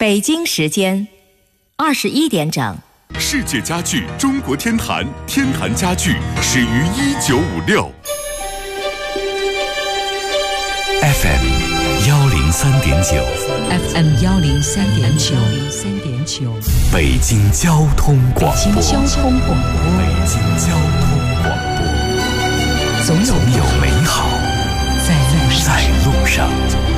北京时间21点整。 世界家具中国天坛，天坛家具始于1956。 FM 103.9 FM 103.9 北京交通广播。 北京交通广播。 北京交通广播。总有美好在路上。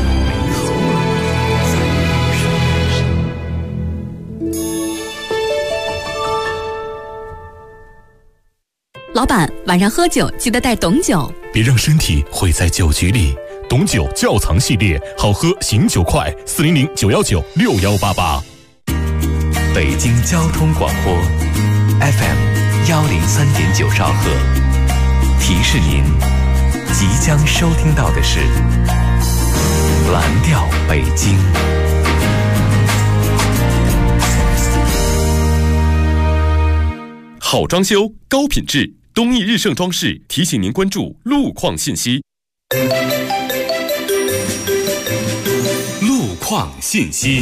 老板，晚上喝酒记得带董酒， 别让身体毁在酒局里。董酒窖藏系列，好喝醒酒快，400-919-6188。 北京交通广播 FM 103.9兆赫，提示您即将收听到的是蓝调北京。 好装修，高品质，东义日盛装饰提醒您关注路况信息。路况信息，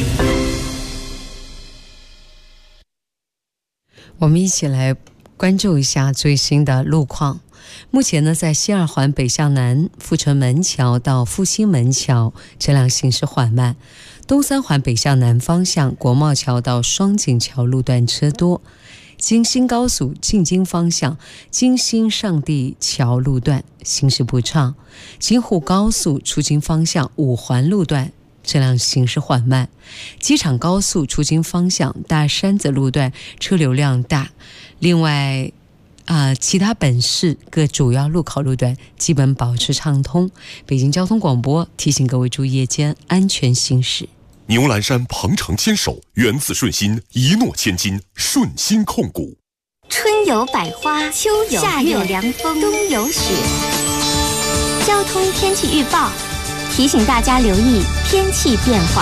我们一起来关注一下最新的路况。目前呢，在西二环北向南阜成门桥到复兴门桥车辆行驶缓慢，东三环北向南方向国贸桥到双井桥路段车多，京新高速进京方向京新上地桥路段行驶不畅，京沪高速出京方向五环路段车辆行驶缓慢，机场高速出京方向大山子路段车流量大。另外其他本市各主要路口路段基本保持畅通。北京交通广播提醒各位注意夜间安全行驶。 牛栏山鹏程牵手，源自顺心，一诺千金，顺心控股。 春有百花，秋有夏有凉风，冬有雪。交通天气预报提醒大家留意天气变化。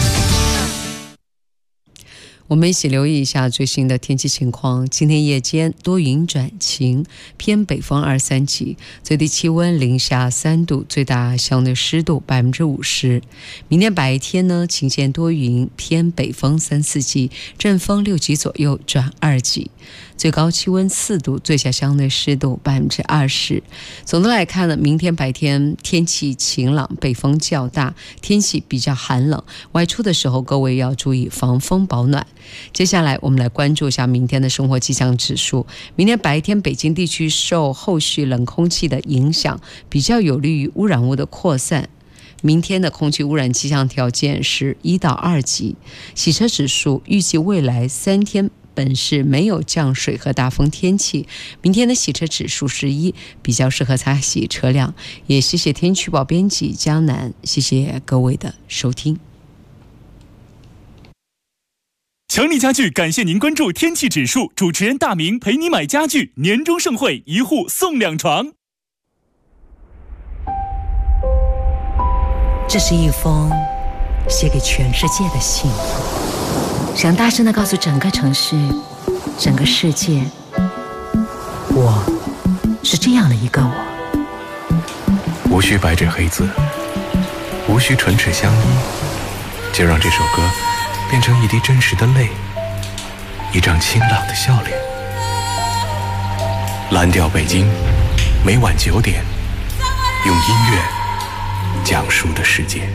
我们一起留意一下最新的天气情况。今天夜间多云转晴，偏北风2-3级，最低气温零下3度，最大相对湿度50%。明天白天呢，晴间多云，偏北风3-4级，阵风6级左右转2级，最高气温4度，最小相对湿度20%。总的来看呢，明天白天天气晴朗，北风较大，天气比较寒冷，外出的时候各位要注意防风保暖。接下来我们来关注一下明天的生活气象指数。明天白天北京地区受后续冷空气的影响，比较有利于污染物的扩散。明天的空气污染气象条件是1到2级。洗车指数预计未来3天本市没有降水和大风天气，明天的洗车指数是1，比较适合擦洗车辆。也谢谢天气预报编辑江南，谢谢各位的收听。 强力家具感谢您关注天气指数，主持人大明陪你买家具，年终盛会，1户送2床。 这是一封写给全世界的信，想大声地告诉整个城市，整个世界，我是这样的一个我。 无需白纸黑字，无需唇齿相依，就让这首歌变成一滴真实的泪，一张清朗的笑脸。蓝调北京，每晚9点，用音乐讲述的世界。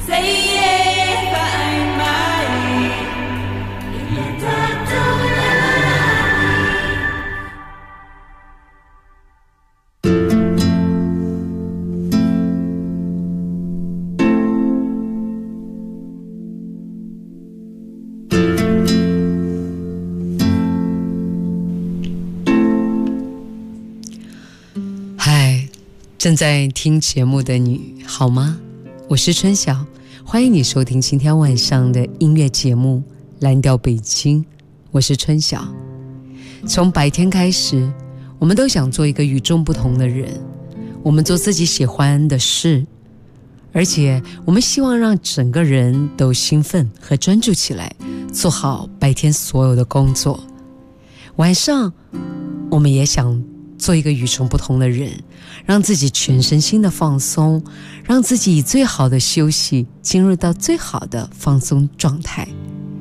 正在听节目的你好吗？我是春晓，欢迎你收听今天晚上的音乐节目蓝调北京。我是春晓。从白天开始，我们都想做一个与众不同的人，我们做自己喜欢的事，而且我们希望让整个人都兴奋和专注起来，做好白天所有的工作。晚上我们也想做一个与众不同的人，让自己全身心的放松，让自己以最好的休息进入到最好的放松状态。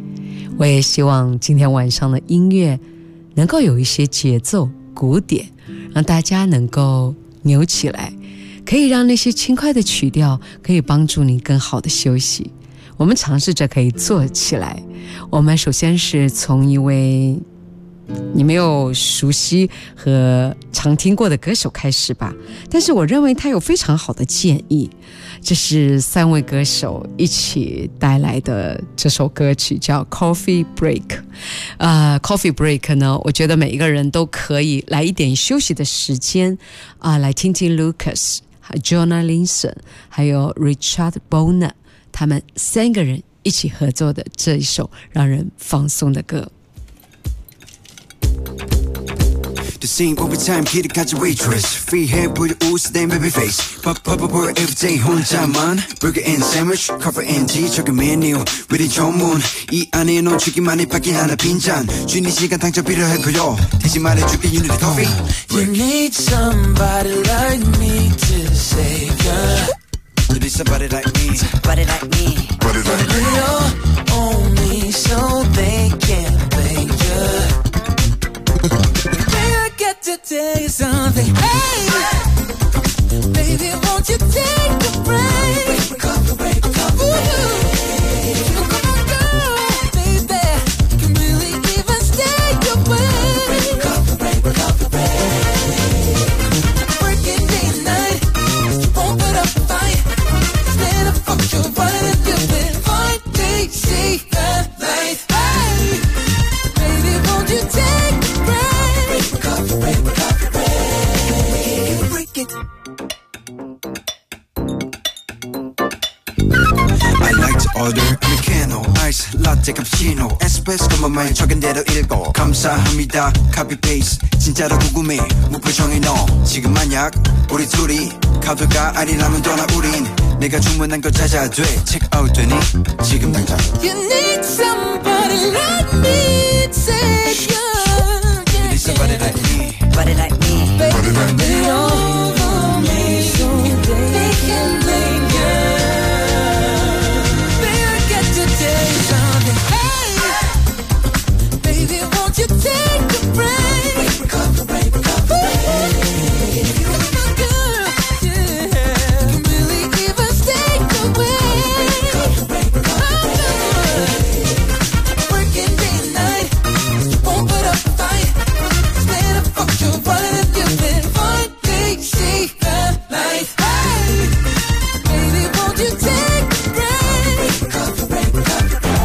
我也希望今天晚上的音乐能够有一些节奏鼓点，让大家能够扭起来，可以让那些轻快的曲调可以帮助你更好的休息。我们尝试着可以做起来。我们首先是从一位你没有熟悉和常听过的歌手开始吧，但是我认为他有非常好的建议。这是3位歌手一起带来的这首歌曲叫 Coffee Break。Coffee Break 呢，我觉得每一个人都可以来一点休息的时间来听听 Lucas、Jonah Linson 还有 Richard Bona 他们3个人一起合作的这一首让人放松的歌。 The same overtime 기대까지 waitress Free hair 보여 웃을 때 baby face Pop everyday 혼자만 Burger and sandwich Coffee and tea 저기 메뉴 우리 전문 이 안에 놓치기만 해 밖에 하나 빈잔 주니 시간 당장 필요해 보여 대신 말해줄게 you need a coffee You need somebody like me to save ya You need somebody like me Somebody like me Somebody like me You're only so they can't blame ya to tell you something. Hey, baby, won't you take a break? Coffee break, coffee break. Come on, girl, baby, you can really even stay away. Coffee break, coffee break. Working day and night, you won't put up a fight. Instead of fuck your wife, you've been fine. They say that night. Hey, baby, won't you take a break? Coffee break. I like to order americano, ice, latte, cappuccino espresso 맘만 적은 대로 읽어 감사합니다, copy paste 진짜로 궁금해, 무표정의 너 지금 만약 우리 둘이 카드가 아니라면 떠나 우린 내가 주문한 거 찾아야 돼 check out 되니? 지금 당장 You need somebody like me take you You need somebody like me Somebody like me Somebody like me over me so they can blame you You take a break. Coffee break, coffee break. Come on, girl, yeah. You can really even stay away. Coffee break, coffee break. Working day and night, you won't put up a fight. Instead of fuck your wife, you've been fine. They say that night. Hey, baby, won't you take a break? Coffee break, coffee break.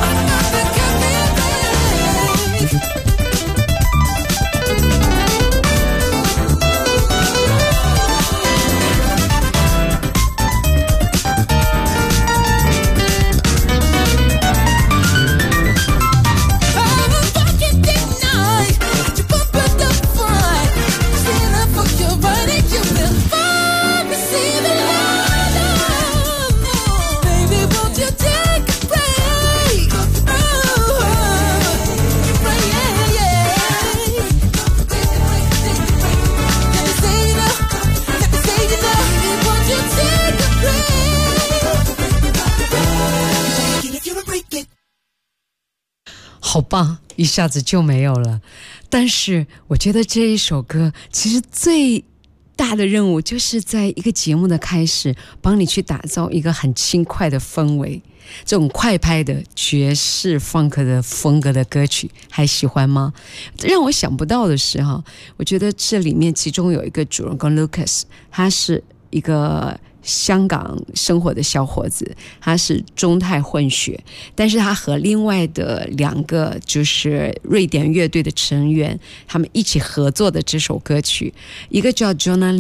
好棒，一下子就没有了。但是我觉得这一首歌其实最大的任务就是在一个节目的开始帮你去打造一个很轻快的氛围，这种快拍的爵士 funk 的风格的歌曲还喜欢吗？让我想不到的是我觉得这里面其中有一个主人公 Lucas， 他是一个香港生活的小伙子，他是中泰混血，但是他和另外的2个就是瑞典乐队的成员，他们一起合作的这首歌曲，一个叫 Jonah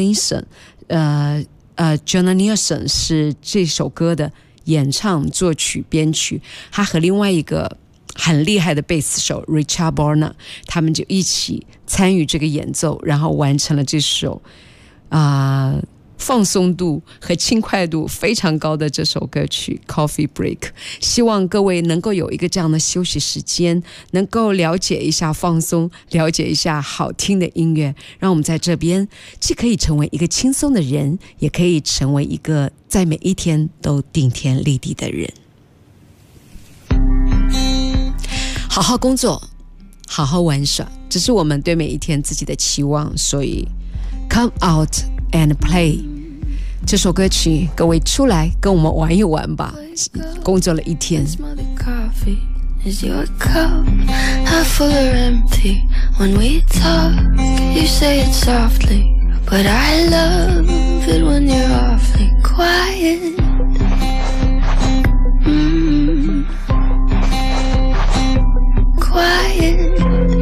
Linson，Jonah Nilsson 是这首歌的演唱、作曲、编曲，他和另外一个很厉害的贝斯手 Richard Bona， 他们就一起参与这个演奏，然后完成了这首放松度和轻快度非常高的这首歌曲 Coffee Break。 希望各位能够有一个这样的休息时间，能够了解一下放松，了解一下好听的音乐，让我们在这边既可以成为一个轻松的人，也可以成为一个在每一天都顶天立地的人。 好好工作，好好玩耍，这是我们对每一天自己的期望。所以 Come out and play 这首歌曲，各位出来跟我们玩一玩吧。工作了一天。 Is your cup half full or empty? When we talk, you say it softly, but I love it when you're awfully quiet. Quiet.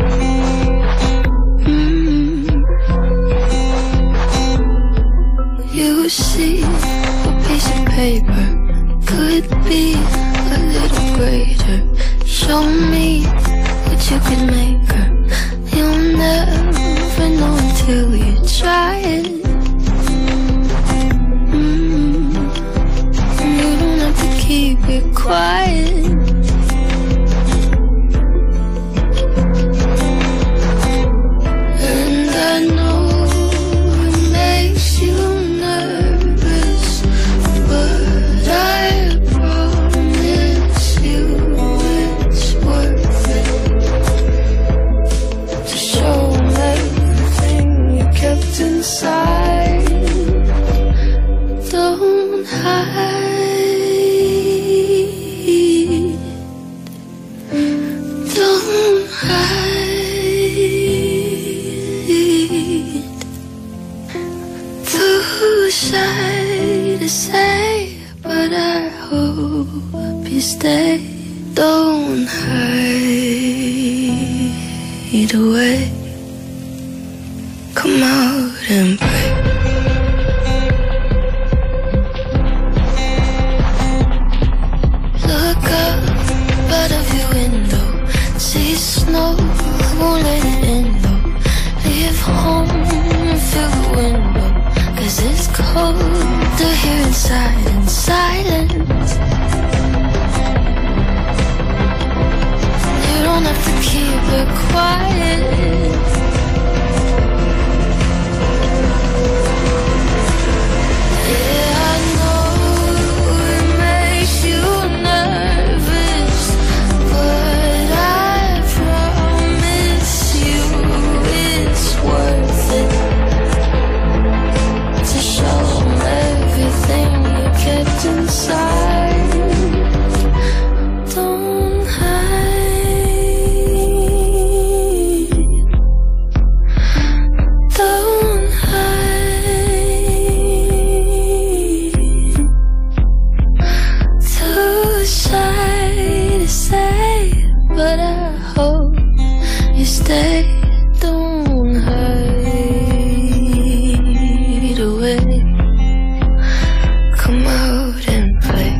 You see, a piece of paper could be a little greater. Show me what you could make her. You'll never know until you try it. You don't have to keep it quiet. And I know it makes you nervous, but I promise you it's worth it to show them everything you kept inside. Don't hide. Don't hide. Too shy to say, but I hope you stay. Don't hide away. Come out and play. Look up out of your window, see snow, won't let it in though. Leave home and fill the window, 'cause it's colder here inside in silence. You don't have to keep it quiet. Yeah, I know it makes you nervous, but I promise you it's worth it to show them everything you kept inside. Don't hide. Don't hide. Too shy to say, but I hope you stay. Don't hide away. Come out and play.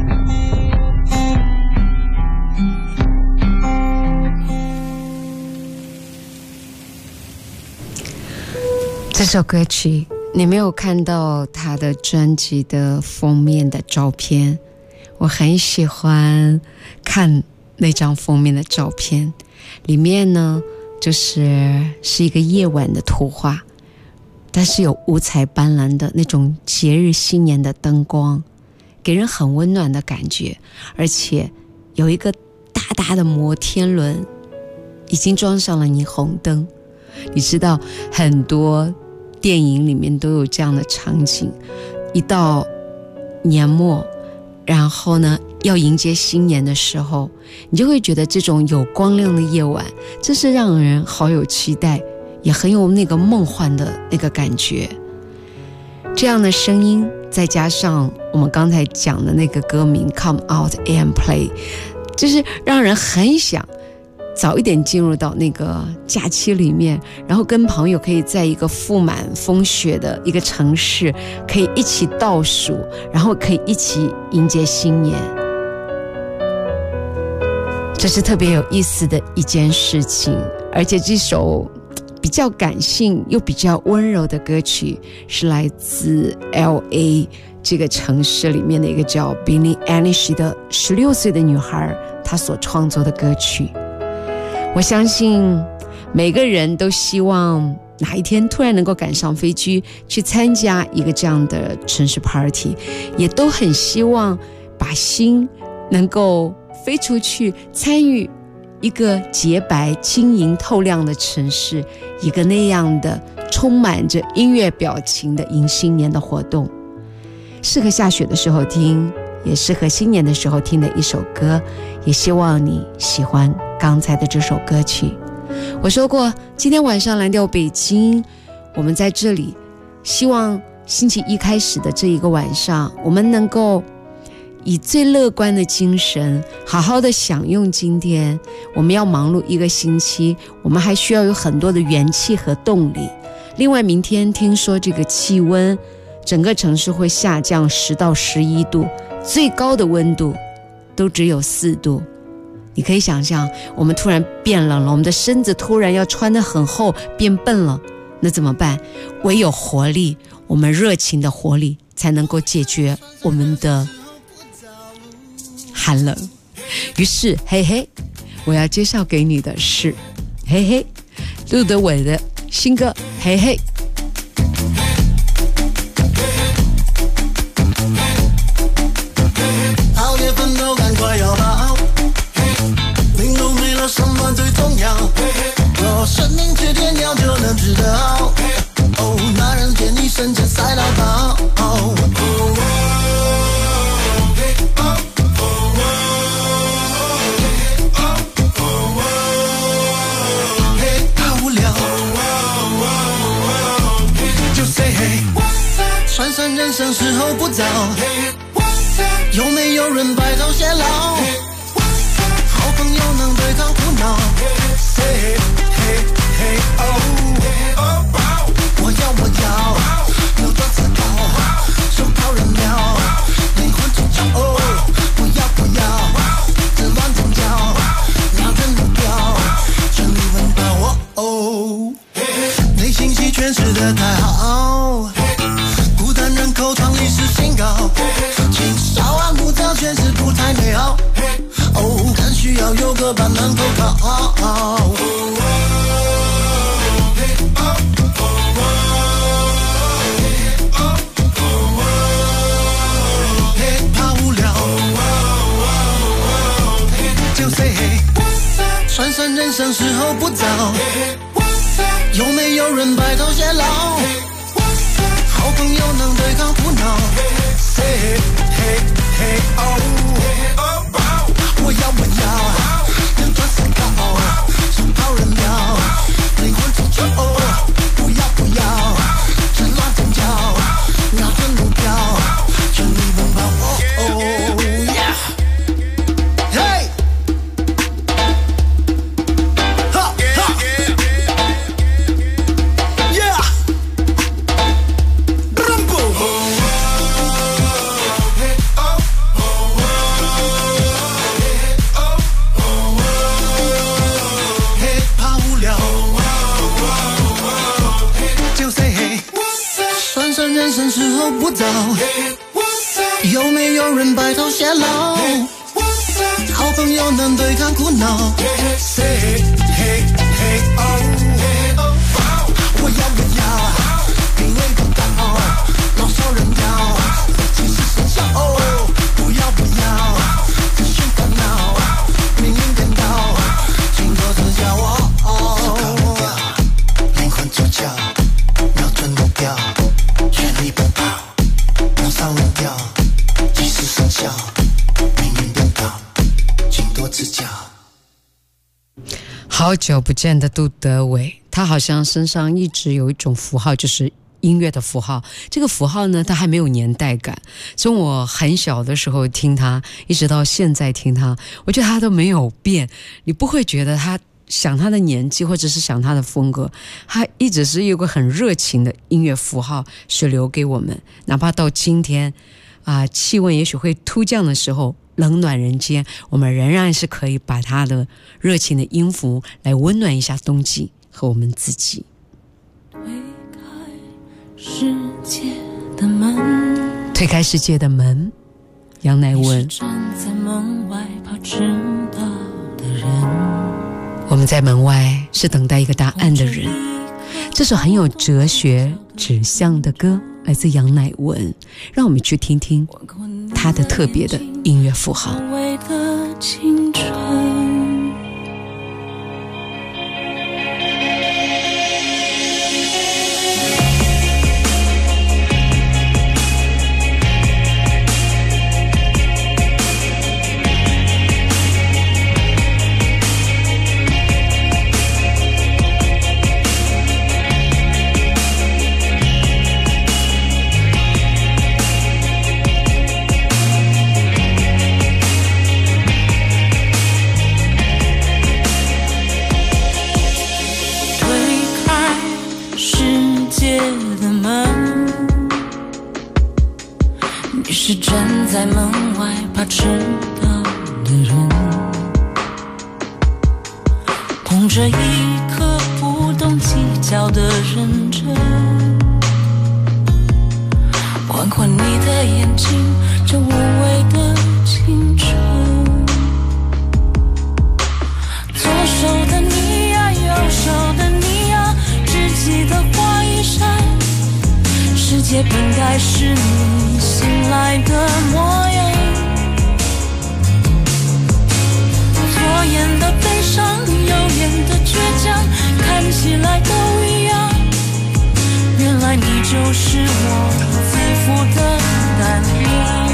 这首歌曲你没有看到他的专辑的封面的照片，我很喜欢看那张封面的照片，里面呢是一个夜晚的图画，但是有五彩斑斓的那种节日新年的灯光，给人很温暖的感觉，而且有一个大大的摩天轮已经装上了霓虹灯。你知道很多电影里面都有这样的场景，一到年末，然后呢要迎接新年的时候，你就会觉得这种有光亮的夜晚真是让人好有期待，也很有那个梦幻的那个感觉。这样的声音再加上我们刚才讲的那个歌名 Come out and play， 就是让人很想早一点进入到那个假期里面，然后跟朋友可以在一个覆满风雪的一个城市，可以一起倒数，然后可以一起迎接新年。这是特别有意思的一件事情，而且这首比较感性又比较温柔的歌曲是来自 LA 这个城市里面的一个叫 Billie Eilish 的16岁的女孩，她所创作的歌曲。我相信每个人都希望哪一天突然能够赶上飞机去参加一个这样的城市 party， 也都很希望把心能够飞出去参与一个洁白晶莹透亮的城市，一个那样的充满着音乐表情的迎新年的活动，适合下雪的时候听，也适合新年的时候听的一首歌，也希望你喜欢刚才的这首歌曲。我说过，今天晚上蓝调北京，我们在这里希望星期一开始的这一个晚上，我们能够以最乐观的精神好好的享用今天。我们要忙碌一个星期，我们还需要有很多的元气和动力。另外明天听说这个气温整个城市会下降10到11度，最高的温度都只有4度。你可以想象，我们突然变冷了，我们的身子突然要穿得很厚，变笨了，那怎么办？唯有活力，我们热情的活力才能够解决我们的寒冷。于是嘿嘿，我要介绍给你的是嘿嘿陆德伟的新歌嘿嘿。 好夜分都赶快要到，病毒没了什么最重要，若生命之天要就能知道，哦，那人间一瞬间赛到爆，算算人生时候不早，有没有人白头偕老？好朋友能对抗苦恼。我要扭转思考，手铐人苗，灵魂出窍。不要自乱阵脚，瞄准目标，全力奔跑。内心戏诠释得太好，孤单人口创历史新高，青少安不早全是不太美好，更需要有个伴能投靠。怕无聊，就 say hey， 算算人生时候不早，有没有人白头偕老？好朋友能对抗苦恼。Say hey hey oh， 我要扭转思考，手铐人苗，灵魂出窍。不要趁乱阵脚，瞄准目标，全力奔跑。Hey。人生时候不早，有没有人白头偕老？好朋友能对抗苦恼。Say hey hey oh， 我要品味不到，老少人妖，及时生效。不要自寻烦恼，命运颠倒，经过自教。灵魂出窍，瞄准目标。全力奔跑，让上人掉，及时生效，命运颠倒，请多指教。 好久不见的杜德伟，他好像身上一直有一种符号，就是音乐的符号。这个符号呢，它还没有年代感。从我很小的时候听他，一直到现在听他，我觉得他都没有变。你不会觉得他想他的年纪，或者是想他的风格，他一直是有个很热情的音乐符号是留给我们。哪怕到今天气温也许会突降的时候，冷暖人间，我们仍然是可以把他的热情的音符来温暖一下冬季和我们自己。推开世界的门，杨乃文。站在门外怕迟到的人，我们在门外是等待一个答案的人。这首很有哲学指向的歌来自杨乃文，让我们去听听他的特别的音乐符号。 站在门外怕迟到的人，捧着一颗不懂计较的认真，缓缓你的眼睛，这无畏的青春。左手的你呀，右手的你呀，只记得花一扇，世界本该是你醒来的模样。左眼的悲伤，右眼的倔强，看起来都一样。原来你就是我最负的胆量。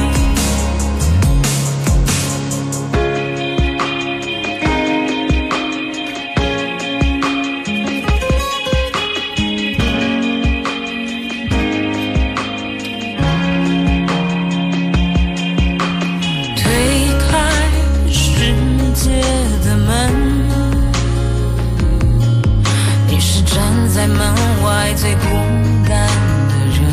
在门外最孤单的人，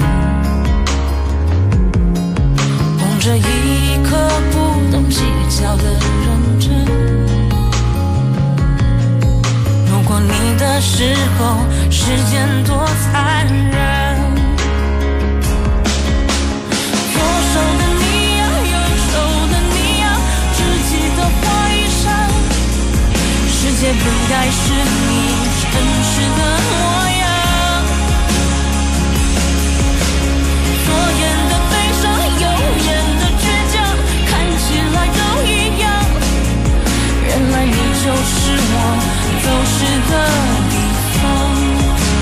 捧着一颗不懂计较的认真。路过你的时候，时间多残忍。左手的你呀，右手的你呀，只记得花一扇，世界本该是你真实的模样。左眼的悲伤，右眼的倔强，看起来都一样。原来你就是我走失的地方。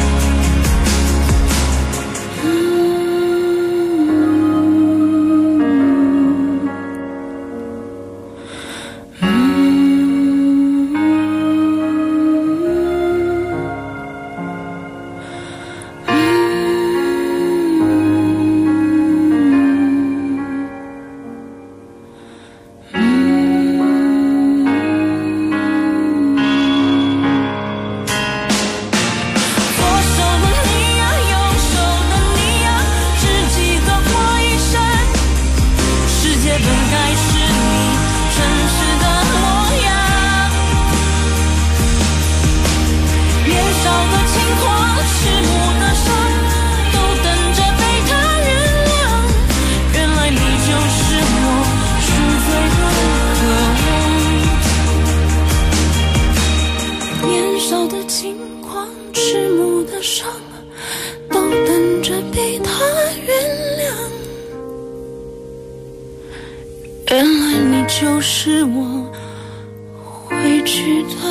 就是我会去的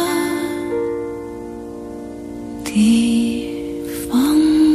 地方。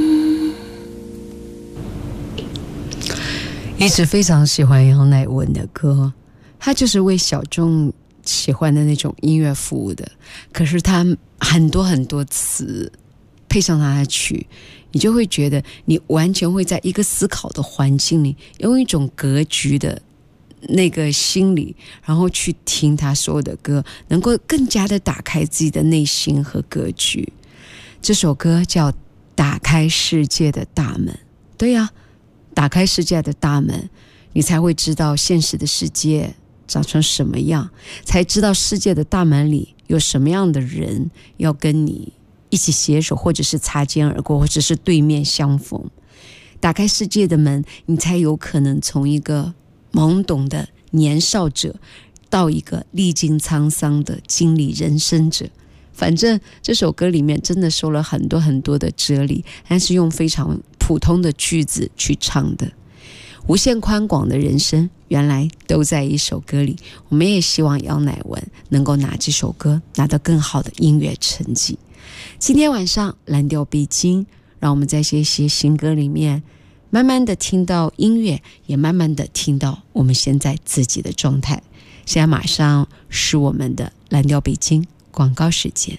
一直非常喜欢杨乃文的歌，他就是为小众喜欢的那种音乐服务的。可是他很多很多词配上他的曲，你就会觉得你完全会在一个思考的环境里，用一种格局的那个心理，然后去听他所有的歌，能够更加的打开自己的内心和格局。这首歌叫《打开世界的大门》。对呀，打开世界的大门，你才会知道现实的世界长成什么样，才知道世界的大门里有什么样的人要跟你一起携手，或者是擦肩而过，或者是对面相逢。打开世界的门，你才有可能从一个懵懂的年少者到一个历经沧桑的经历人生者。反正这首歌里面真的收了很多很多的哲理，但是用非常普通的句子去唱的。无限宽广的人生原来都在一首歌里。我们也希望杨乃文能够拿这首歌拿到更好的音乐成绩。今天晚上蓝调北京，让我们在这些新歌里面慢慢的听到音乐，也慢慢的听到我们现在自己的状态。现在马上是我们的蓝调北京广告时间。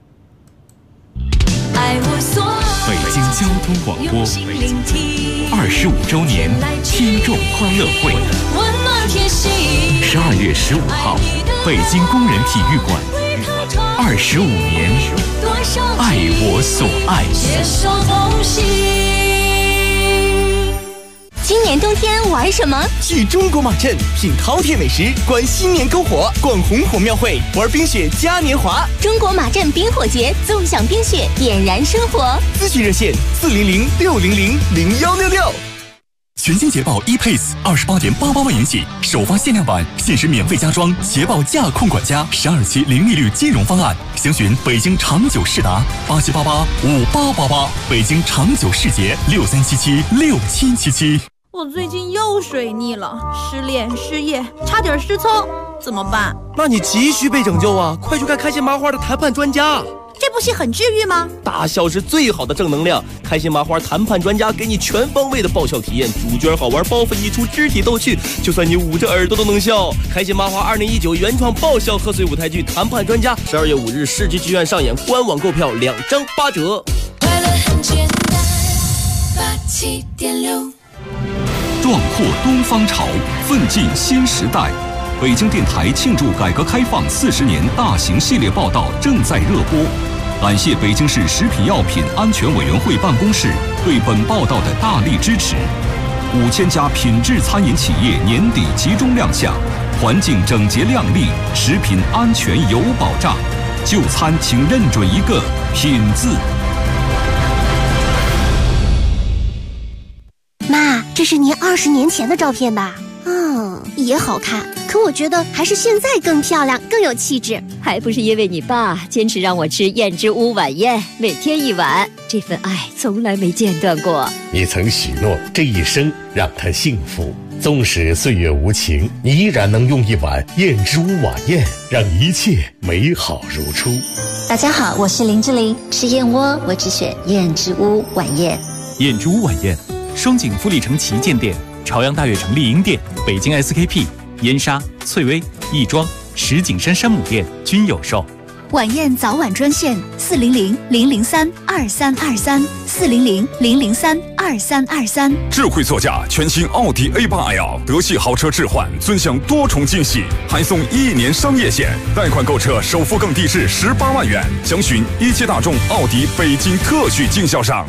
北京交通广播25周年听众欢乐会，12月15号，北京工人体育馆，25年，爱我所爱。 今年冬天玩什么？ 去中国马镇品饕餮美食，观新年篝火，逛红火庙会，玩冰雪嘉年华。 中国马镇冰火节，纵享冰雪，点燃生活。 咨询热线400-600-0166。 全新捷豹 ePace28.88万元起，首发限量版，限时免费加装捷豹驾控管家12期零利率金融方案。详询北京长久世达87885888，北京长久世捷63776777。 我最近又水逆了，失恋、失业，差点失聪，怎么办？ 那你急需被拯救啊！快去看开心麻花的谈判专家。 这部戏很治愈吗？ 大笑是最好的正能量，开心麻花谈判专家给你全方位的爆笑体验，主角好玩，包袱溢出，肢体逗趣，就算你捂着耳朵都能笑。开心麻花2019原创爆笑贺岁舞台剧《谈判专家》12月5日世纪剧院上演，官网购票2张8折。 快乐很简单，87.6。 壮阔东方潮，奋进新时代。北京电台庆祝改革开放40年大型系列报道正在热播。感谢北京市食品药品安全委员会办公室对本报道的大力支持。5000家品质餐饮企业年底集中亮相，环境整洁亮丽，食品安全有保障。就餐请认准一个品字。 妈，这是您20年前的照片吧？也好看，可我觉得还是现在更漂亮，更有气质。 还不是因为你爸坚持让我吃燕之屋晚宴，每天1碗，这份爱从来没间断过。 你曾许诺这一生让他幸福，纵使岁月无情，你依然能用1碗燕之屋晚宴让一切美好如初。 大家好，我是林志玲，吃燕窝我只选燕之屋晚宴。 燕之屋晚宴，双井富力城旗舰店、朝阳大悦城丽婴店、北京 SKP、燕莎、翠微、亦庄、石景山山姆店均有售。 晚宴早晚专线400-003-2323，400-003-2323。 智慧座驾全新奥迪 A8L， 德系豪车置换尊享多重惊喜，还送1年商业险，贷款购车首付更低至18万元。详询17大众奥迪北京特许经销商。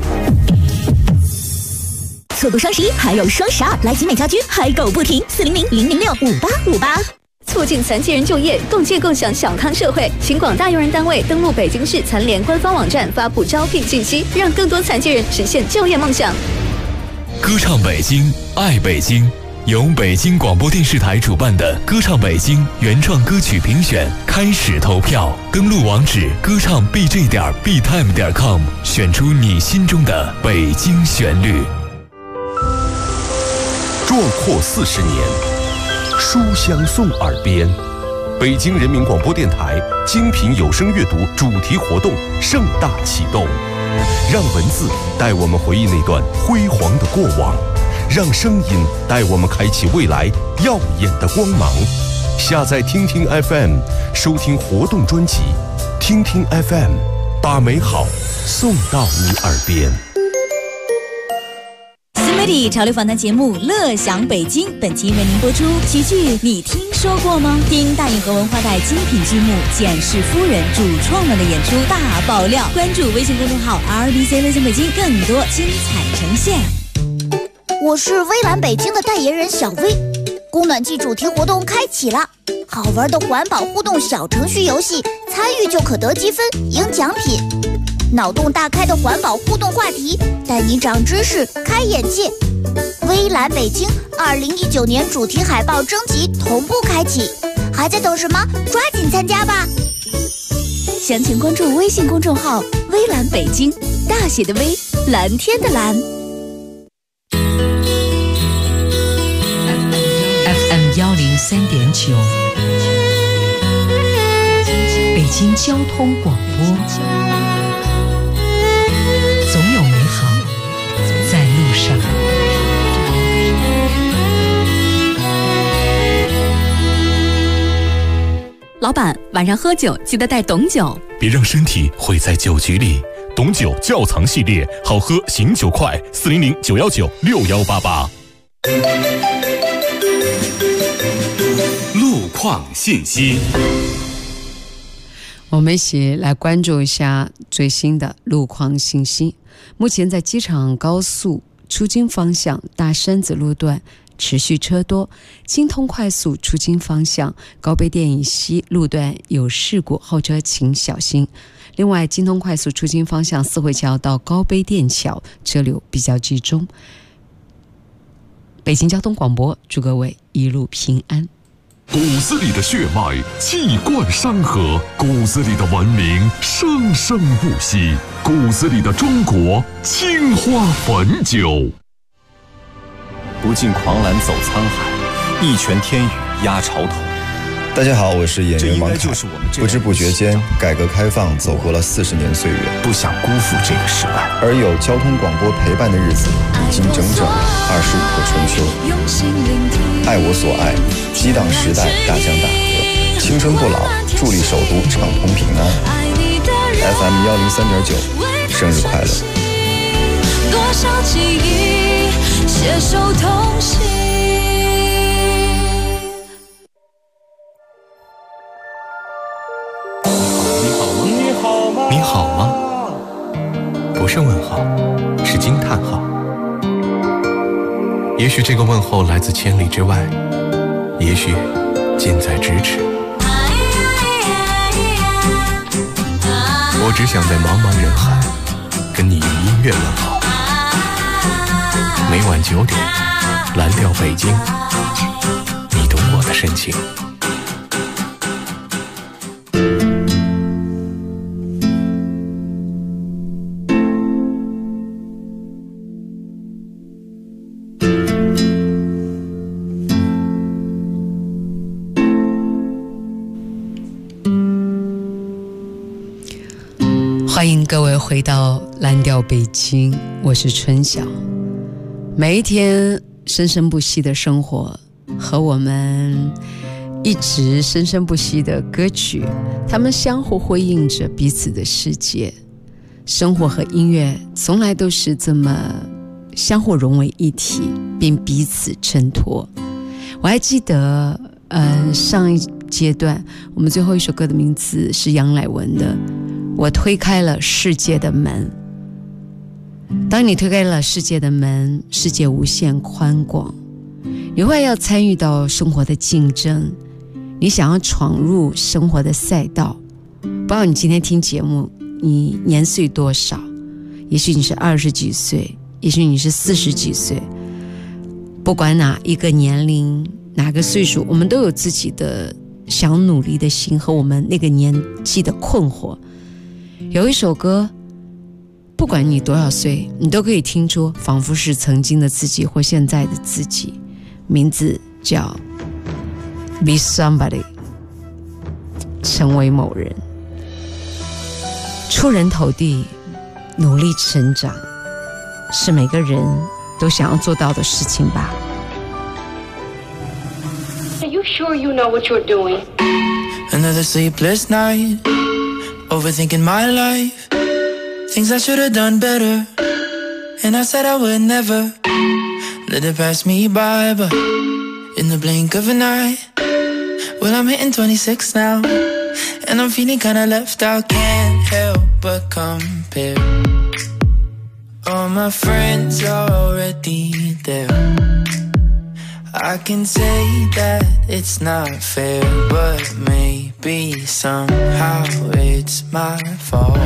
错过双11还有双12，来集美家居嗨购不停，400-006-5858。 促进残疾人就业，共建共享小康社会。请广大用人单位登录北京市残联官方网站，发布招聘信息，让更多残疾人实现就业梦想。 歌唱北京，爱北京，由北京广播电视台主办的歌唱北京原创歌曲评选开始投票，登录网址歌唱 bj.btime.com， 选出你心中的北京旋律。 壮阔40年，书香送耳边。北京人民广播电台精品有声阅读主题活动盛大启动，让文字带我们回忆那段辉煌的过往，让声音带我们开启未来耀眼的光芒。下载听听 FM， 收听活动专辑，听听 FM， 把美好送到你耳边。 新媒体潮流访谈节目《乐享北京》，本期为您播出喜剧你听说过吗？听大银河文化台精品剧目《简氏夫人》主创们的演出大爆料，关注微信公众号 RBC 乐享北京，更多精彩呈现。 我是微蓝北京的代言人小薇，供暖季主题活动开启了，好玩的环保互动小程序游戏，参与就可得积分赢奖品。脑洞大开的环保互动话题，带你长知识开眼界。微蓝北京2019年主题海报征集同步开启，还在等什么？抓紧参加吧！ 详情关注微信公众号微蓝北京，大写的微，蓝天的蓝。 FM 103.9，北京交通广播。总有美好在路上。 老板，晚上喝酒记得带董酒， 别让身体毁在酒局里。董酒窖藏系列，好喝醒酒快，400-919-6188。 路况信息。 我们一起来关注一下最新的路况信息。目前在机场高速出京方向大山子路段持续车多，京通快速出京方向高碑店以西路段有事故，后车请小心。另外，京通快速出京方向四惠桥到高碑店桥车流比较集中。北京交通广播，祝各位一路平安。 骨子里的血脉气贯山河，骨子里的文明生生不息，骨子里的中国青花汾酒。 不尽狂澜走沧海，一拳天宇压潮头。 大家好，我是演员王凯。不知不觉间，改革开放走过了40年岁月， 不想辜负这个时代。 而有交通广播陪伴的日子，已经整整25个春秋。爱我所爱，激荡时代大江大河，青春不老，助力首都畅通平安。FM 103.9，生日快乐！ 多少记忆携手同行。 你好吗？不是问号，是惊叹号。也许这个问候来自千里之外，也许近在咫尺。我只想在茫茫人海跟你用音乐问好。每晚9点，蓝调北京，你懂我的深情。 欢迎各位回到蓝调北京，我是春晓。每一天生生不息的生活和我们一直生生不息的歌曲，它们相互辉映着彼此的世界。生活和音乐从来都是这么相互融为一体，并彼此衬托。我还记得上一阶段我们最后一首歌的名字是杨乃文的我推开了世界的门。当你推开了世界的门，世界无限宽广，你会要参与到生活的竞争，你想要闯入生活的赛道。不知道你今天听节目你年岁多少，也许你是20几岁，也许你是40几岁，不管哪一个年龄哪个岁数，我们都有自己的想努力的心和我们那个年纪的困惑。有一首歌，不管你多少岁，你都可以听出仿佛是曾经的自己或现在的自己，名字叫 Be Somebody， 成为某人。出人头地，努力成长，是每个人都想要做到的事情吧。 Are you sure you know what you're doing? Another sleepless night, overthinking my life, things I should have done better, and I said I would never let it pass me by, but in the blink of an eye, well, I'm hitting 26 now, and I'm feeling kinda left out. Can't help but compare. All my friends are already there. I can say that it's not fair, but maybe somehow it's my fault.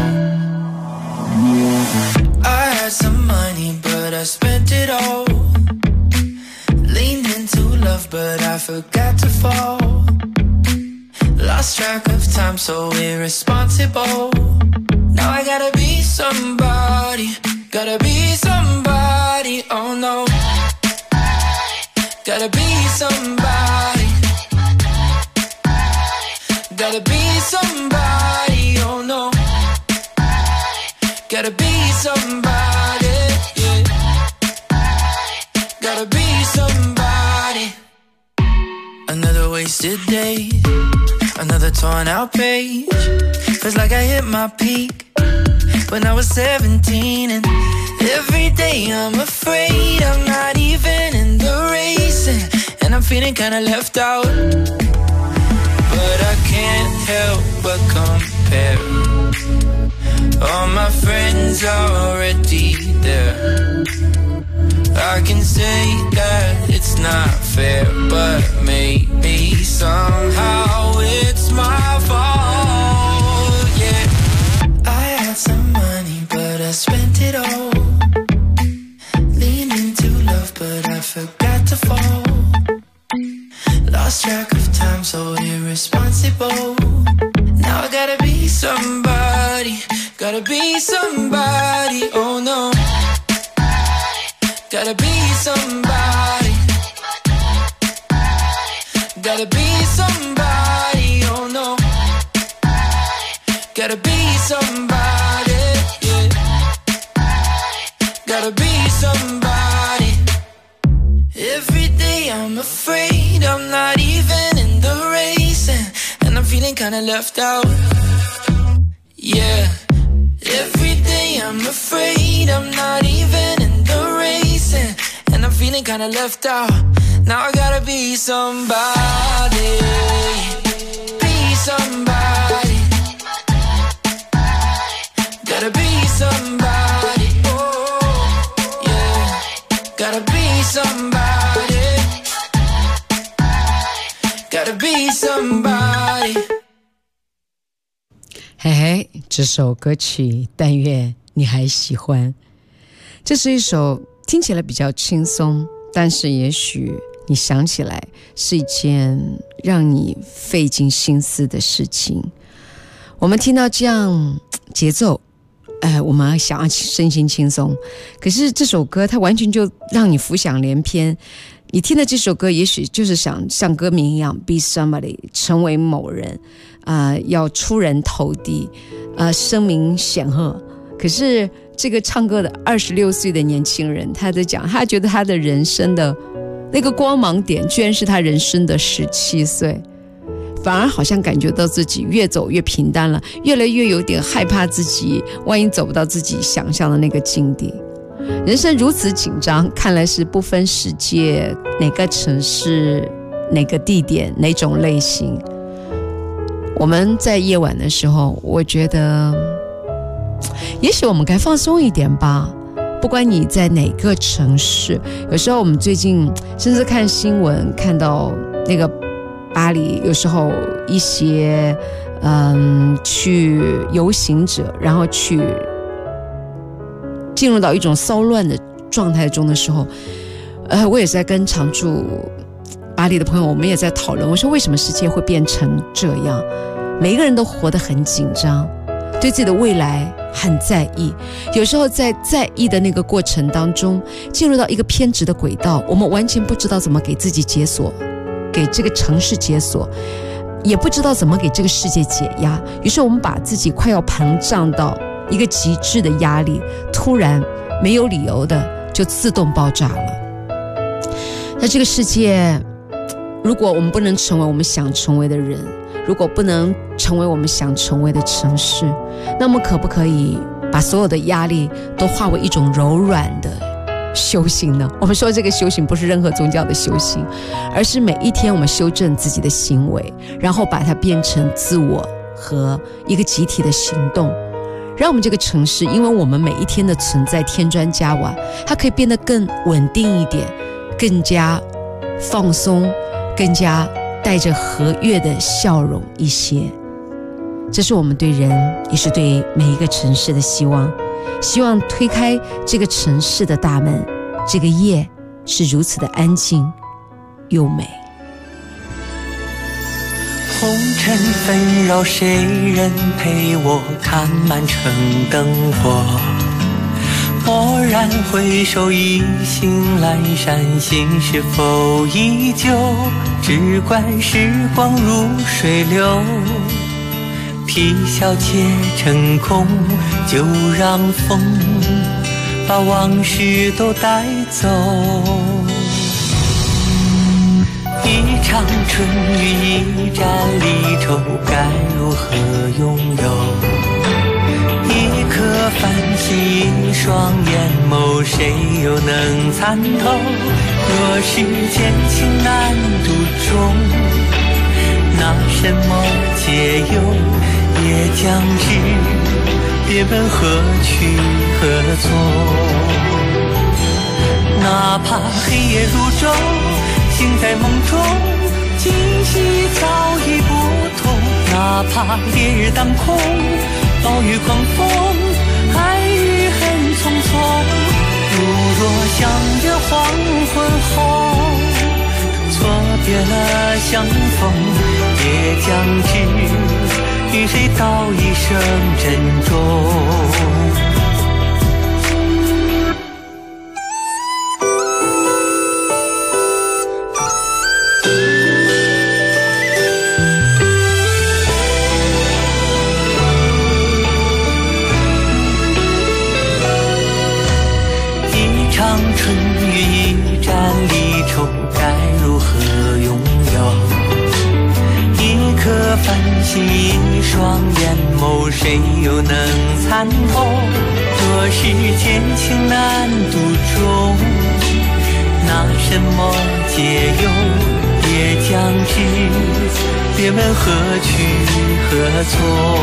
I had some money, but I spent it all. Leaned into love, but I forgot to fall. Lost track of time, so irresponsible. Now I gotta be somebody, gotta be somebody, oh no. Gotta be somebody, gotta be somebody, oh no. Gotta be somebody, yeah. Gotta be somebody. Another wasted day, another torn out page. Feels like I hit my peak when I was 17, and every day I'm afraid I'm not even in the race, and I'm feeling kinda left out. But I can't help but compare. All my friends are already there. I can say that it's not fair, but maybe somehow it's my fault, yeah. I had some money, but I spent it all. Leaned into love, but I forgot to fall. Lost track of time, so irresponsible. Now I gotta be somebody, gotta be somebody, oh no. Gotta be somebody, gotta be somebody, oh no. Gotta be somebody, yeah. Gotta be somebody. Every day I'm afraid I'm not even in the race, and I'm feeling kinda left out, yeah. Every day I'm afraid I'm not even in the race, and I'm feeling kinda left out. Now I gotta be somebody, be somebody. Gotta be somebody, oh, yeah. Gotta be somebody, gotta be somebody. 嘿嘿，这首歌曲但愿你还喜欢。这是一首听起来比较轻松，但是也许你想起来是一件让你费尽心思的事情。我们听到这样节奏，我们想要身心轻松，可是这首歌它完全就让你浮想联翩。你听的这首歌也许就是想像歌名一样 be somebody， 成为某人，要出人头地，声名显赫。可是这个唱歌的26岁的年轻人，他在讲，他觉得他的人生的那个光芒点居然是他人生的17岁，反而好像感觉到自己越走越平淡了，越来越有点害怕自己万一走不到自己想象的那个境地。人生如此紧张，看来是不分世界哪个城市哪个地点哪种类型。我们在夜晚的时候，我觉得也许我们该放松一点吧，不管你在哪个城市。有时候我们最近甚至看新闻看到那个巴黎，有时候一些去游行者然后去进入到一种骚乱的状态中的时候，我也在跟常驻巴黎的朋友，我们也在讨论，我说为什么世界会变成这样？每一个人都活得很紧张，对自己的未来很在意，有时候在意的那个过程当中进入到一个偏执的轨道，我们完全不知道怎么给自己解锁，给这个城市解锁，也不知道怎么给这个世界解压。于是我们把自己快要膨胀到一个极致的压力，突然没有理由的就自动爆炸了。那这个世界，如果我们不能成为我们想成为的人，如果不能成为我们想成为的城市，那么可不可以把所有的压力都化为一种柔软的修行呢？我们说这个修行不是任何宗教的修行，而是每一天我们修正自己的行为，然后把它变成自我和一个集体的行动，让我们这个城市因为我们每一天的存在添砖加瓦，它可以变得更稳定一点，更加放松，更加带着和悦的笑容一些。这是我们对人也是对每一个城市的希望，希望推开这个城市的大门，这个夜是如此的安静又美。 红尘纷扰，谁人陪我看满城灯火？蓦然回首，已醒阑珊，心是否依旧？只怪时光如水流，啼笑皆成空，就让风把往事都带走。一场春雨，一盏离愁，该如何拥有？一颗繁星，一双眼眸，谁又能参透？若是渐情难独钟，那什么解忧？也将至，别问何去何从。那哪怕黑夜如昼，醒在梦中，今夕早已不同。哪怕烈日当空，暴雨狂风，爱与恨匆匆。如若相约黄昏后，错别了相逢，也将知与谁道一声珍重。春雨一盏离愁，该如何拥有？一颗繁星，一双眼眸，谁又能参透？若是渐情难独钟，那什么解忧？也将知别问何去何从。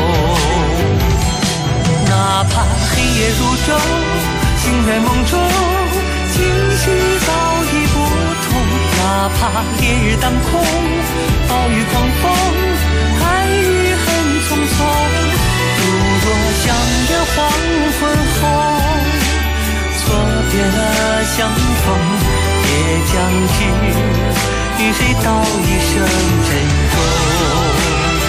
哪怕黑夜如昼，醒在梦中，今夕早已不同。哪怕烈日当空，暴雨狂风，爱与恨匆匆。如若相约黄昏后，错别了相逢，也将知与谁道一声珍重。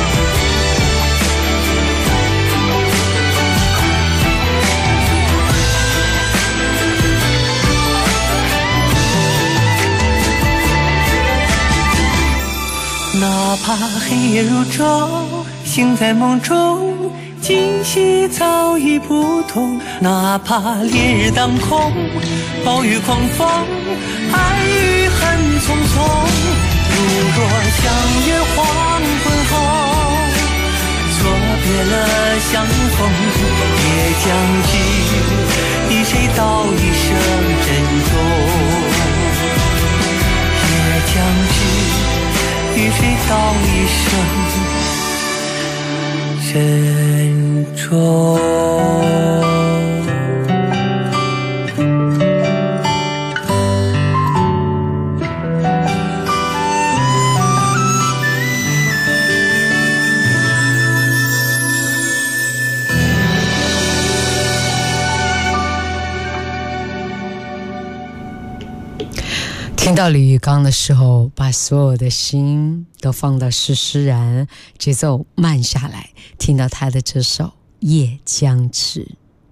哪怕黑夜如昼，醒在梦中，今夕早已不同。哪怕烈日当空，暴雨狂风，爱与恨匆匆。如若相约黄昏后，错别了相逢，也将知与谁道一声珍重，也将知与谁道一声珍重。 听到李玉刚的时候，把所有的心都放到施施然，节奏慢下来，听到他的这首《夜将至》。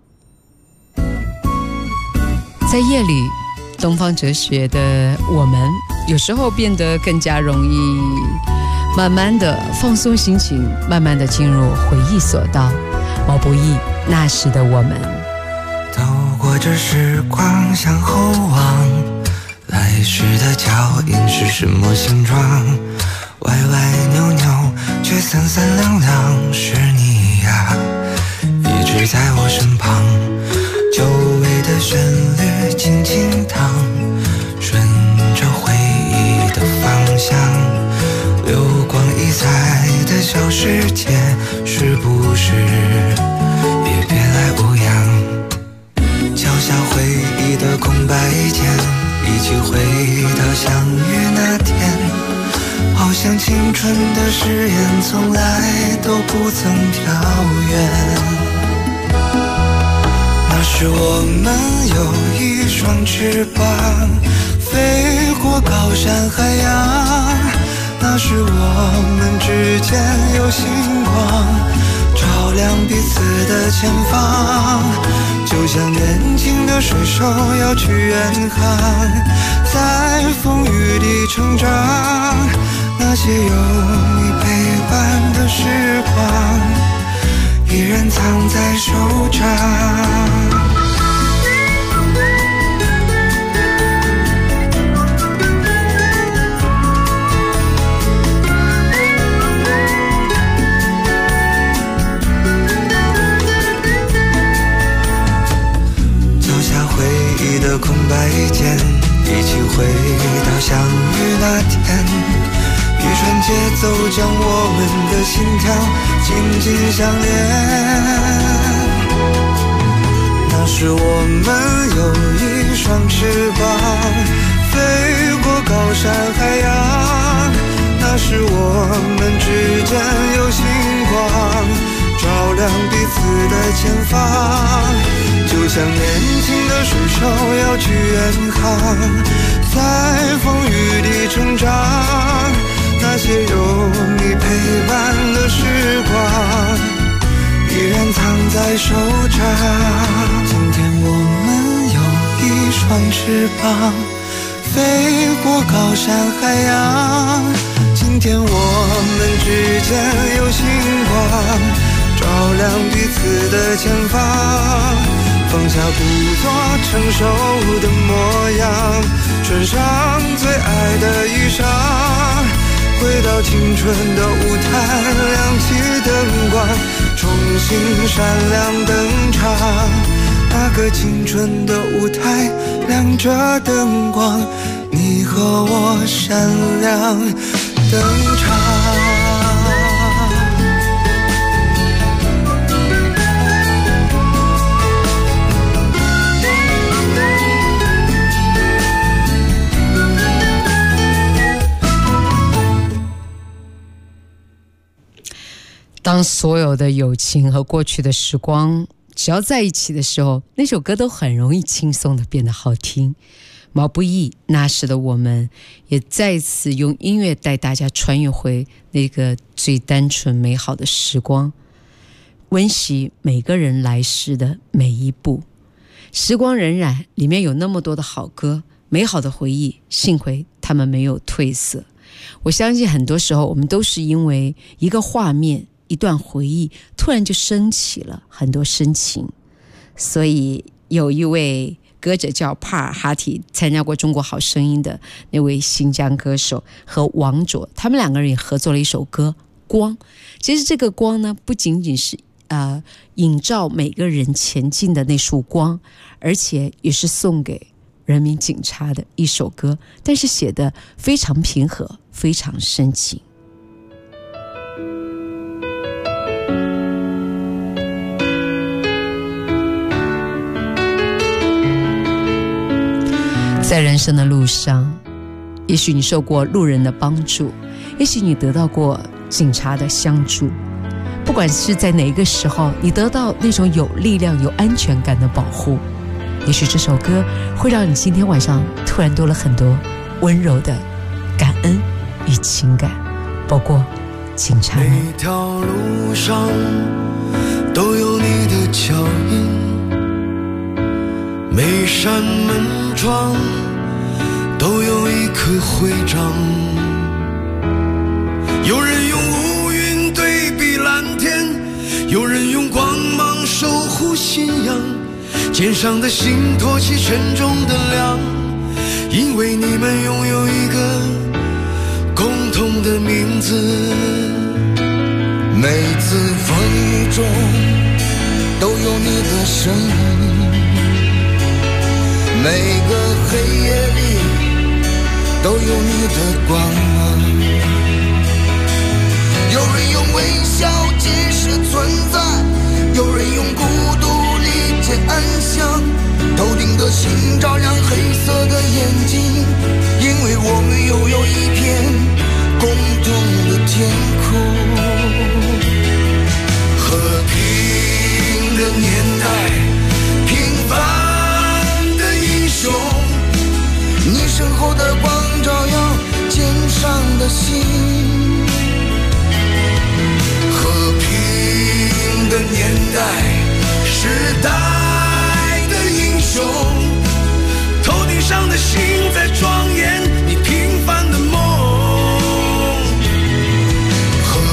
在夜里，东方哲学的我们有时候变得更加容易慢慢的放松心情，慢慢的进入回忆所到。毛不易那时的我们， 走过这时光向后望，来时的脚印是什么形状？歪歪扭扭却三三两两，是你呀，一直在我身旁。久违的旋律轻轻淌，顺着回忆的方向。流光溢彩的小世界，是不是也别来无恙？敲下回忆的空白键，一起回到相遇那天，好像青春的誓言从来都不曾飘远。那时我们有一双翅膀，飞过高山海洋。那时我们之间有星光，照亮彼此的前方。就像年轻的水手要去远航，在风雨里成长。那些有你陪伴的时光，依然藏在手掌。的空白键，一起回到相遇那天，一串节奏将我们的心跳紧紧相连。 那时我们有一双翅膀，飞过高山海洋。那时我们之间有星光，照亮彼此的前方。就像年轻的水手要去远航，在风雨里成长。那些有你陪伴的时光，依然藏在手掌。今天我们有一双翅膀，飞过高山海洋。今天我们之间有星光，照亮彼此的前方。放下故作成熟的模样，穿上最爱的衣裳，回到青春的舞台，亮起灯光，重新闪亮登场。那个青春的舞台亮着灯光，你和我闪亮登场。 当所有的友情和过去的时光只要在一起的时候，那首歌都很容易轻松的变得好听。毛不易那时的我们，也再次用音乐带大家穿越回那个最单纯美好的时光，温习每个人来时的每一步。时光荏苒，里面有那么多的好歌，美好的回忆，幸亏他们没有褪色。我相信很多时候我们都是因为一个画面，一段回忆，突然就升起了很多深情。所以有一位歌者叫帕尔哈提，参加过中国好声音的那位新疆歌手，和王卓，他们两个人也合作了一首歌《光》。其实这个光呢，不仅仅是映照每个人前进的那束光，而且也是送给人民警察的一首歌，但是写得非常平和，非常深情。在人生的路上，也许你受过路人的帮助，也许你得到过警察的相助。不管是在哪一个时候，你得到那种有力量、有安全感的保护，也许这首歌会让你今天晚上突然多了很多温柔的感恩与情感。包括警察们， 每条路上都有你的脚印，每扇门窗都有一颗徽章。有人用乌云对比蓝天，有人用光芒守护信仰，肩上的心托起沉重的梁，因为你们拥有一个共同的名字。每次风雨中都有你的身影，每个黑夜里都有你的光芒。有人用微笑解释存在，有人用孤独理解安详，头顶的星照亮黑色的眼睛，因为我们拥有一片共同的天空。和平的年代，平凡的英雄，你身后的光照耀肩上的心。和平的年代，时代的英雄，头顶上的星在庄严你平凡的梦。和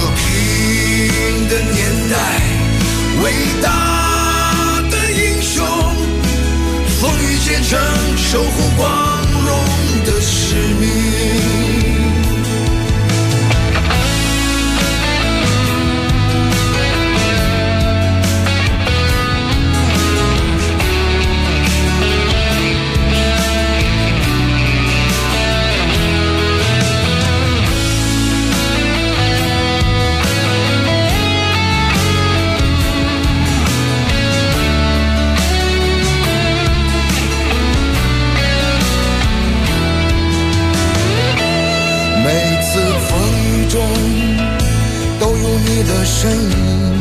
身影，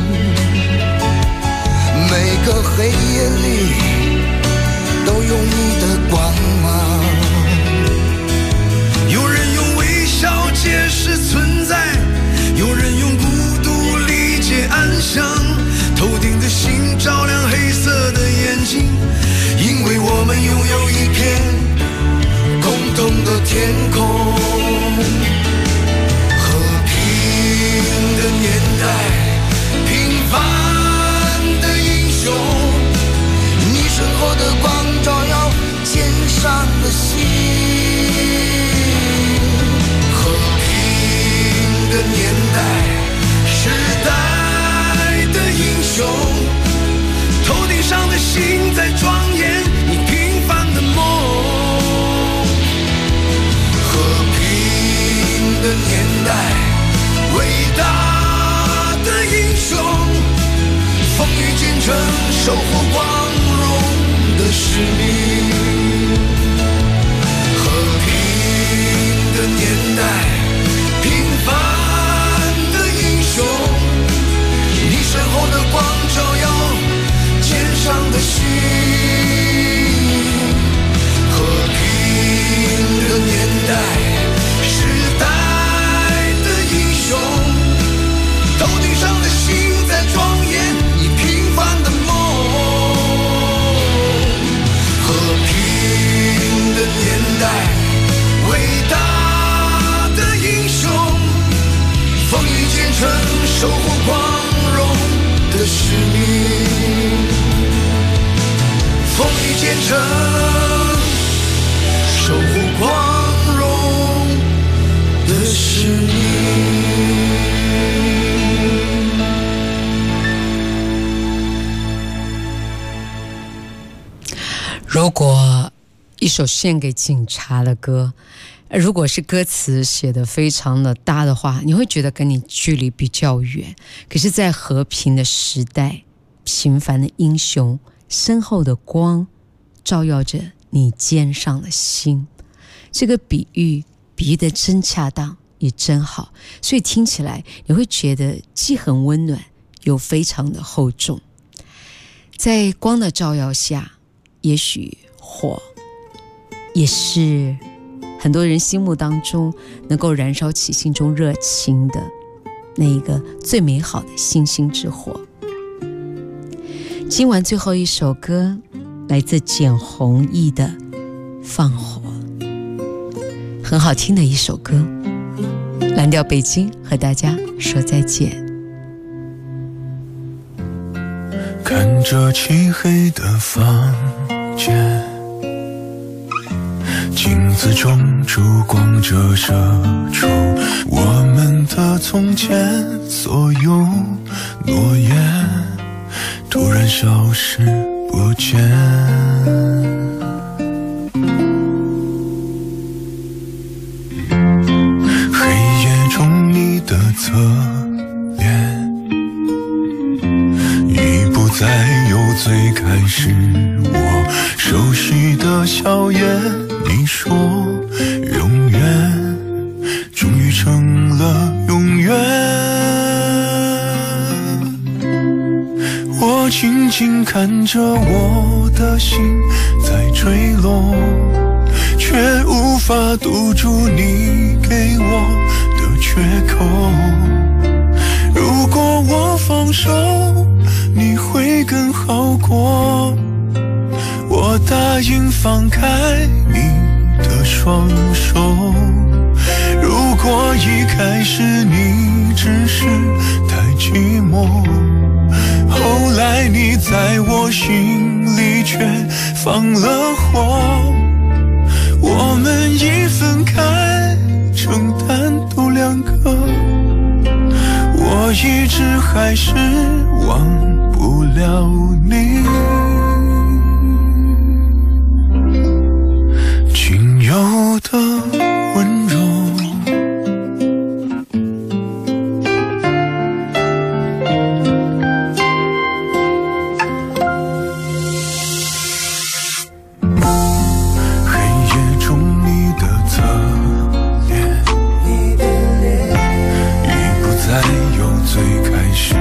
每个黑夜里都有你的光芒。 有人用微笑解释存在，有人用孤独理解安详。头顶的星照亮黑色的眼睛，因为我们拥有一片共同的天空。和平的年代，平凡的英雄，你身后的光照耀肩上的星。和平的年代，时代的英雄，头顶上的星在庄严你平凡的梦。和平的年代，伟大的英雄，风雨兼程守护光荣的使命。和平的年代，平凡的英雄，你身后的光照耀肩上的星。和平的年代，时代的英雄，头顶上的星在庄严你平凡的梦。和平的年代，伟大的英雄，风雨兼程守护光荣的使命。风雨兼程守护光荣的使命。 如果一首献给警察的歌，如果是歌词写得非常的大的话，你会觉得跟你距离比较远。可是在和平的时代，平凡的英雄，身后的光照耀着你肩上的星。这个比喻得真恰当，也真好，所以听起来你会觉得既很温暖又非常的厚重。在光的照耀下，也许火也是很多人心目当中能够燃烧起心中热情的那一个最美好的星星之火。今晚最后一首歌来自简弘毅的《放火》，很好听的一首歌。蓝调北京和大家说再见。 看着漆黑的房间，镜子中烛光折射出我们的从前，所有诺言突然消失不见。黑夜中你的侧脸，已不再有最开始我熟悉的笑颜。你说永远，终于成了永远。我静静看着我的心在坠落，却无法堵住你给我的缺口。如果我放手，你会更好过。我答应放开你的双手。如果一开始你只是太寂寞，后来你在我心里却放了火。我们一分开成单独两个，我一直还是忘不了你仅有的温柔。黑夜中你的侧脸，已不再有最开始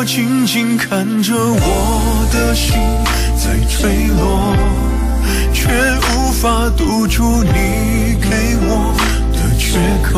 静静看着我的心在坠落，却无法堵住你给我的缺口。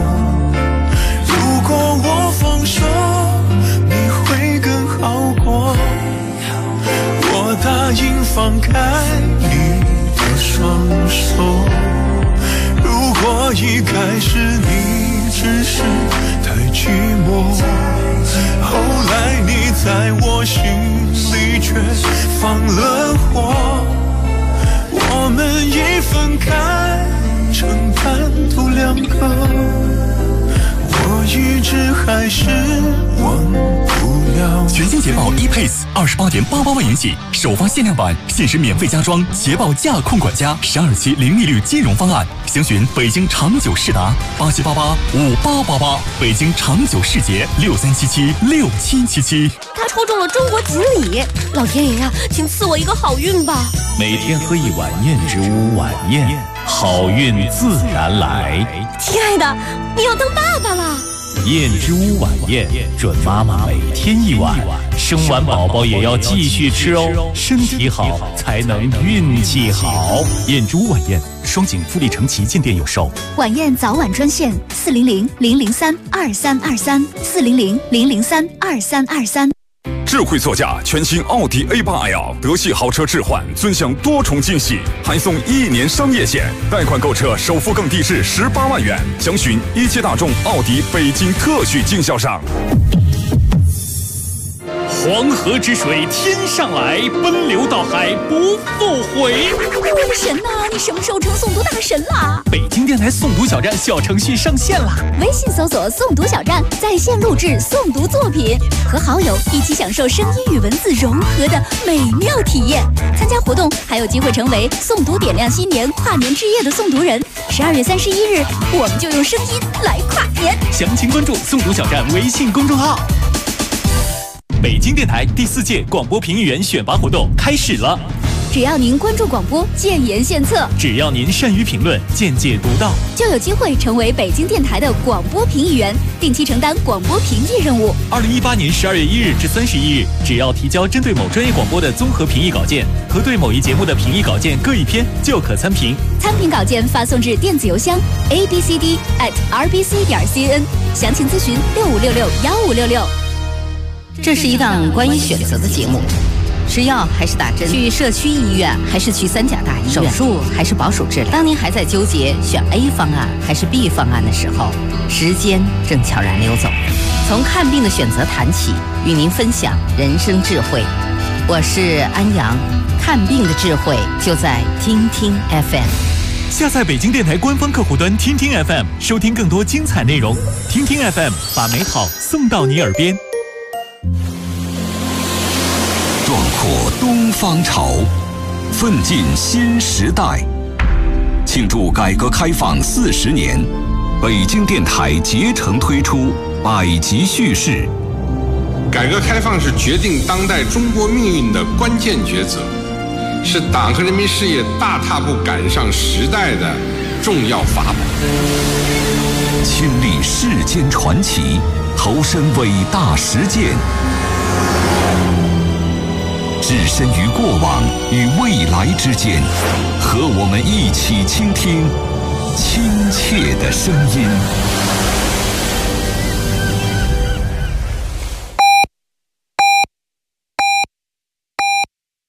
如果我放手，你会更好过。我答应放开你的双手。如果一开始你只是太寂寞，后来你在我心里却放了火，我们一分开成单独两个，我一直还是忘不了。 全新捷豹 E-Pace 28.88万元起，首发限量版，限时免费加装捷豹驾控管家，12期零利率金融方案。详询北京长久世达87885888，北京长久世捷63776777。 他抽中了中国锦鲤，老天爷呀，请赐我一个好运吧！ 每天喝一碗燕之屋晚宴，好运自然来。 亲爱的，你要当爸爸了。 燕之屋晚宴，准妈妈每天一碗，生完宝宝也要继续吃哦，身体好才能运气好。 燕之屋晚宴，双井富力城旗舰店有售。 晚宴早晚专线400-003-2323，400-003-2323。 智慧座驾全新奥迪 A8L 德系豪车置换，尊享多重惊喜，还送1年商业险，贷款购车首付更低至18万元。详询一汽大众奥迪北京特许经销商。 黄河之水天上来，奔流到海不复回。 我的神呐，你什么时候成诵读大神啦？ 北京电台诵读小站小程序上线啦！ 微信搜索诵读小站，在线录制诵读作品，和好友一起享受声音与文字融合的美妙体验。参加活动还有机会成为诵读点亮新年跨年之夜的诵读人。12月31日，我们就用声音来跨年。 详情关注诵读小站微信公众号。北京电台第4届广播评议员选拔活动开始了。 只要您关注广播，建言献策； 只要您善于评论，见解独到， 就有机会成为北京电台的广播评议员，定期承担广播评议任务。 2018年12月1日至31日，只要提交针对某专业广播的综合评议稿件和对某一节目的评议稿件各1篇，就可参评。 参评稿件发送至电子邮箱 abcd@rbc.cn， 详情咨询65661566。 这是一档关于选择的节目，吃药还是打针，去社区医院还是去3甲大医院，手术还是保守治疗。当您还在纠结选 A 方案还是 B 方案的时候，时间正悄然溜走。从看病的选择谈起，与您分享人生智慧。我是安阳，看病的智慧就在听听 FM。 下载北京电台官方客户端听听 FM， 收听更多精彩内容。听听 FM， 把美好送到你耳边。 壮阔东方潮，奋进新时代。庆祝改革开放40年，北京电台竭诚推出百集叙事。 改革开放是决定当代中国命运的关键抉择，是党和人民事业大踏步赶上时代的重要法宝。 亲历世间传奇，投身伟大实践，置身于过往与未来之间，和我们一起倾听亲切的声音。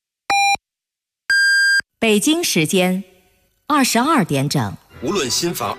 北京时间22点整。 无论新房